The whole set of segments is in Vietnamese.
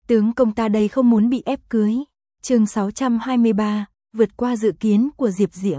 Tướng công ta đây không muốn bị ép cưới. Chương 623, vượt qua dự kiến của Diệp Diễm.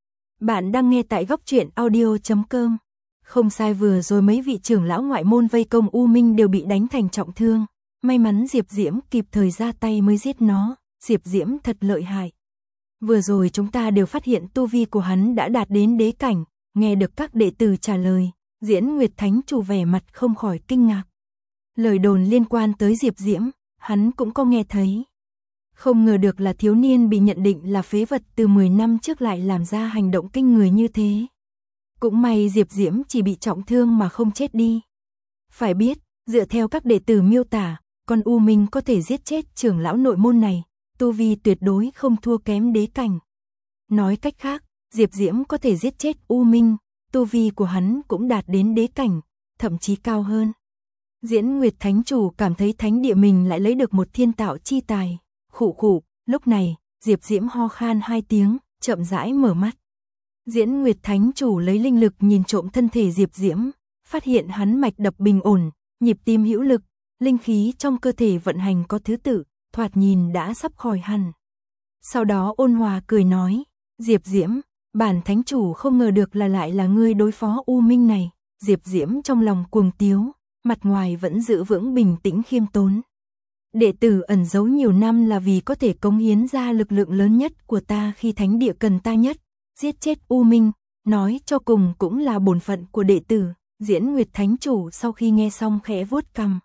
Bạn đang nghe tại góc truyện audio.com. Không sai, vừa rồi mấy vị trưởng lão ngoại môn vây công U Minh đều bị đánh thành trọng thương. May mắn Diệp Diễm kịp thời ra tay mới giết nó. Diệp Diễm thật lợi hại. Vừa rồi chúng ta đều phát hiện tu vi của hắn đã đạt đến đế cảnh. Nghe được các đệ tử trả lời, Diễn Nguyệt Thánh Chủ vẻ mặt không khỏi kinh ngạc. Lời đồn liên quan tới Diệp Diễm, hắn cũng có nghe thấy. Không ngờ được là thiếu niên bị nhận định là phế vật từ 10 năm trước lại làm ra hành động kinh người như thế. Cũng may Diệp Diễm chỉ bị trọng thương mà không chết đi. Phải biết, dựa theo các đệ tử miêu tả, con U Minh có thể giết chết trưởng lão nội môn này, tu vi tuyệt đối không thua kém đế cảnh. Nói cách khác, Diệp Diễm có thể giết chết U Minh, tu vi của hắn cũng đạt đến đế cảnh, thậm chí cao hơn. Diễn Nguyệt Thánh Chủ cảm thấy thánh địa mình lại lấy được một thiên tạo chi tài. Khụ khụ, lúc này, Diệp Diễm ho khan 2 tiếng, chậm rãi mở mắt. Diễn Nguyệt Thánh Chủ lấy linh lực nhìn trộm thân thể Diệp Diễm, phát hiện hắn mạch đập bình ổn, nhịp tim hữu lực, linh khí trong cơ thể vận hành có thứ tự, thoạt nhìn đã sắp khỏi hẳn. Sau đó ôn hòa cười nói, Diệp Diễm, bản Thánh Chủ không ngờ được là lại là ngươi đối phó U Minh này. Diệp Diễm trong lòng cuồng tiếu, mặt ngoài vẫn giữ vững bình tĩnh khiêm tốn. Đệ tử ẩn giấu nhiều năm là vì có thể cống hiến ra lực lượng lớn nhất của ta khi thánh địa cần ta nhất, giết chết U Minh, nói cho cùng cũng là bổn phận của đệ tử. Diễn Nguyệt Thánh Chủ sau khi nghe xong khẽ vuốt cằm.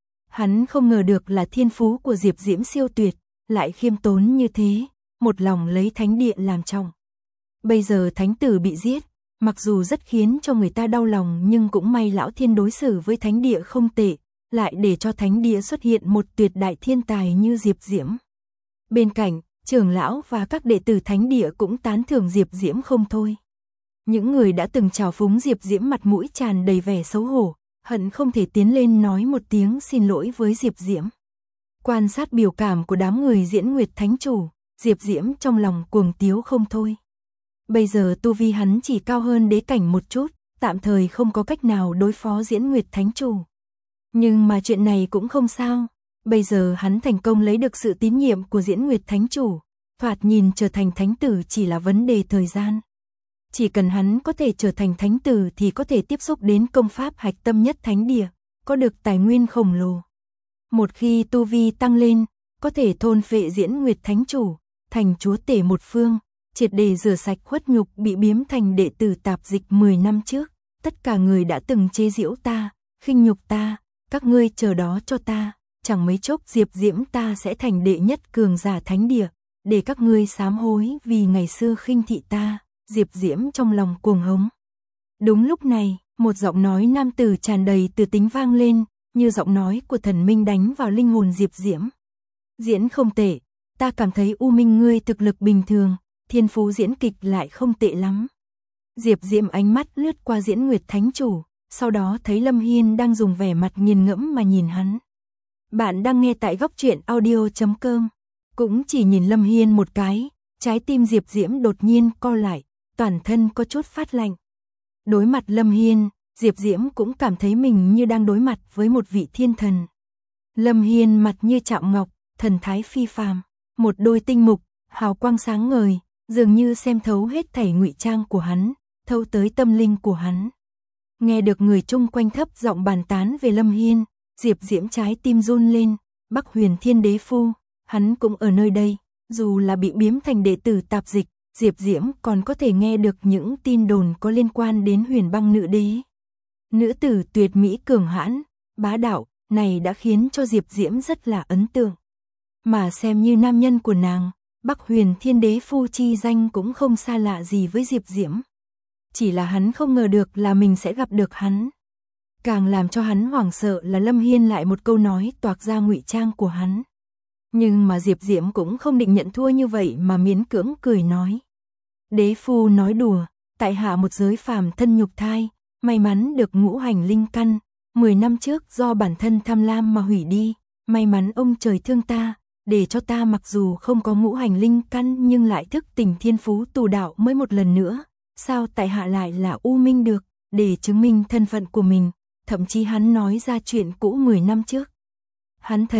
Hắn không ngờ được là thiên phú của Diệp Diễm siêu tuyệt, lại khiêm tốn như thế, một lòng lấy thánh địa làm trọng. Bây giờ thánh tử bị giết, mặc dù rất khiến cho người ta đau lòng nhưng cũng may lão thiên đối xử với thánh địa không tệ, lại để cho thánh địa xuất hiện một tuyệt đại thiên tài như Diệp Diễm. Bên cạnh, trưởng lão và các đệ tử thánh địa cũng tán thưởng Diệp Diễm không thôi. Những người đã từng trào phúng Diệp Diễm mặt mũi tràn đầy vẻ xấu hổ, hận không thể tiến lên nói một tiếng xin lỗi với Diệp Diễm. Quan sát biểu cảm của đám người Diễn Nguyệt Thánh Chủ, Diệp Diễm trong lòng cuồng tiếu không thôi. Bây giờ tu vi hắn chỉ cao hơn đế cảnh một chút, tạm thời không có cách nào đối phó Diễn Nguyệt Thánh Chủ. Nhưng mà chuyện này cũng không sao, bây giờ hắn thành công lấy được sự tín nhiệm của Diễn Nguyệt Thánh Chủ, thoạt nhìn trở thành thánh tử chỉ là vấn đề thời gian. Chỉ cần hắn có thể trở thành thánh tử thì có thể tiếp xúc đến công pháp hạch tâm nhất thánh địa, có được tài nguyên khổng lồ. Một khi tu vi tăng lên, có thể thôn phệ Diễn Nguyệt Thánh Chủ, thành chúa tể một phương, triệt để rửa sạch khuất nhục bị biếm thành đệ tử tạp dịch 10 năm trước. Tất cả người đã từng chế giễu ta, khinh nhục ta, các ngươi chờ đó cho ta, chẳng mấy chốc Diệp Diễm ta sẽ thành đệ nhất cường giả thánh địa, để các ngươi sám hối vì ngày xưa khinh thị ta. Diệp Diễm trong lòng cuồng hống. Đúng lúc này, một giọng nói nam tử tràn đầy từ tính vang lên, như giọng nói của thần minh đánh vào linh hồn Diệp Diễm. Diễn không tệ, ta cảm thấy U Minh ngươi thực lực bình thường, thiên phú diễn kịch lại không tệ lắm. Diệp Diễm ánh mắt lướt qua Diễn Nguyệt Thánh Chủ, sau đó thấy Lâm Hiên đang dùng vẻ mặt nghiền ngẫm mà nhìn hắn. Bạn đang nghe tại góc truyện audio.com. Cũng chỉ nhìn Lâm Hiên một cái, trái tim Diệp Diễm đột nhiên co lại, toàn thân có chút phát lạnh. Đối mặt Lâm Hiên, Diệp Diễm cũng cảm thấy mình như đang đối mặt với một vị thiên thần. Lâm Hiên mặt như chạm ngọc, thần thái phi phàm, một đôi tinh mục, hào quang sáng ngời, dường như xem thấu hết thảy ngụy trang của hắn, thấu tới tâm linh của hắn. Nghe được người chung quanh thấp giọng bàn tán về Lâm Hiên, Diệp Diễm trái tim run lên. Bắc Huyền Thiên Đế Phu, hắn cũng ở nơi đây, dù là bị biếm thành đệ tử tạp dịch, Diệp Diễm còn có thể nghe được những tin đồn có liên quan đến Huyền Băng Nữ Đế. Nữ tử tuyệt mỹ cường hãn, bá đạo, này đã khiến cho Diệp Diễm rất là ấn tượng. Mà xem như nam nhân của nàng, Bắc Huyền Thiên Đế Phu chi danh cũng không xa lạ gì với Diệp Diễm. Chỉ là hắn không ngờ được là mình sẽ gặp được hắn. Càng làm cho hắn hoảng sợ là Lâm Hiên lại một câu nói toạc ra ngụy trang của hắn. Nhưng mà Diệp Diễm cũng không định nhận thua như vậy mà miễn cưỡng cười nói. Đế Phu nói đùa, tại hạ một giới phàm thân nhục thai, may mắn được ngũ hành linh căn, 10 năm trước do bản thân tham lam mà hủy đi, may mắn ông trời thương ta, để cho ta mặc dù không có ngũ hành linh căn nhưng lại thức tỉnh thiên phú tù đạo mới một lần nữa. Sao tại hạ lại là U Minh được, để chứng minh thân phận của mình, thậm chí hắn nói ra chuyện cũ 10 năm trước. Hắn thấy,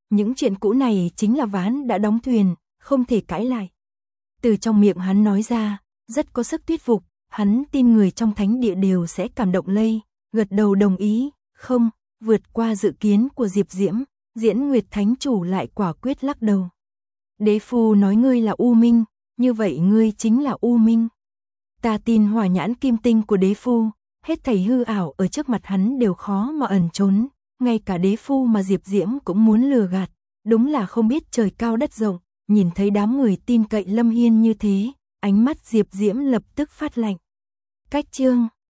Những chuyện cũ này chính là ván đã đóng thuyền, không thể cãi lại. Từ trong miệng hắn nói ra, rất có sức thuyết phục, hắn tin người trong thánh địa đều sẽ cảm động lây, gật đầu đồng ý, không, vượt qua dự kiến của Diệp Diễm, Diễn Nguyệt Thánh Chủ lại quả quyết lắc đầu. Đế phu nói ngươi là U Minh, như vậy ngươi chính là U Minh. Ta tin hỏa nhãn kim tinh của đế phu, hết thảy hư ảo ở trước mặt hắn đều khó mà ẩn trốn, ngay cả đế phu mà Diệp Diễm cũng muốn lừa gạt, đúng là không biết trời cao đất rộng, nhìn thấy đám người tin cậy Lâm Hiên như thế, ánh mắt Diệp Diễm lập tức phát lạnh. Cách chương